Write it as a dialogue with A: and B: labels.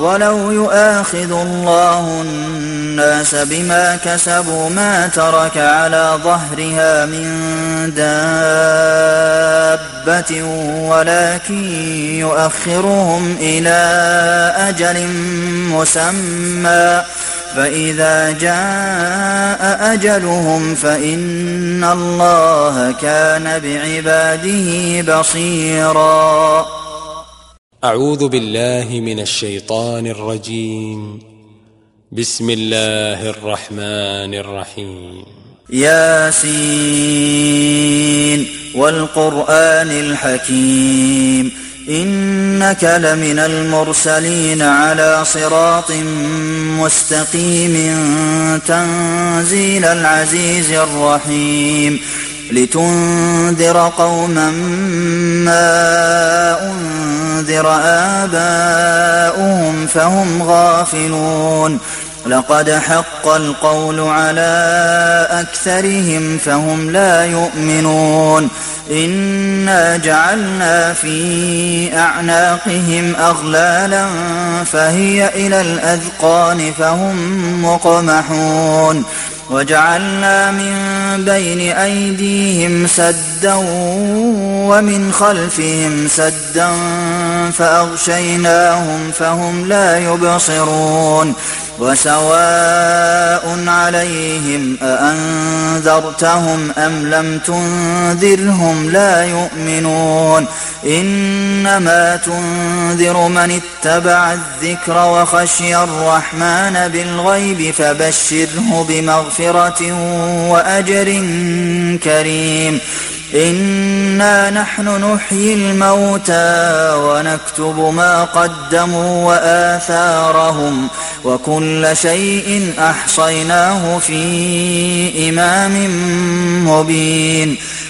A: وَلَوْ يُؤَاخِذُ اللَّهُ النَّاسَ بِمَا كَسَبُوا مَا تَرَكَ عَلَىٰ ظَهْرِهَا مِن دَابَّةٍ وَلَٰكِن يُؤَخِّرُهُمْ إِلَىٰ أَجَلٍ مُّسَمًّى ۖ فَإِذَا جَاءَ أَجَلُهُمْ فَإِنَّ اللَّهَ كَانَ بِعِبَادِهِ بَصِيرًا.
B: أعوذ بالله من الشيطان الرجيم. بسم الله الرحمن الرحيم.
A: ياسين والقرآن الحكيم إنك لمن المرسلين على صراط مستقيم تنزيل العزيز الرحيم لتنذر قوما ما أنذر آباؤهم فهم غافلون لقد حق القول على أكثرهم فهم لا يؤمنون إنا جعلنا في أعناقهم أغلالا فهي إلى الأذقان فهم مقمحون وجعلنا من بين أيديهم سدا ومن خلفهم سدا فأغشيناهم فهم لا يبصرون وسواء عليهم أأنذرتهم أم لم تنذرهم لا يؤمنون إنما تنذر من اتبع الذكر وخشي الرحمن بالغيب فبشره بمغفرة وأجر كريم إنا نحن نحيي الموتى ونكتب ما قدموا وآثارهم وكل شيء أحصيناه في إمام مبين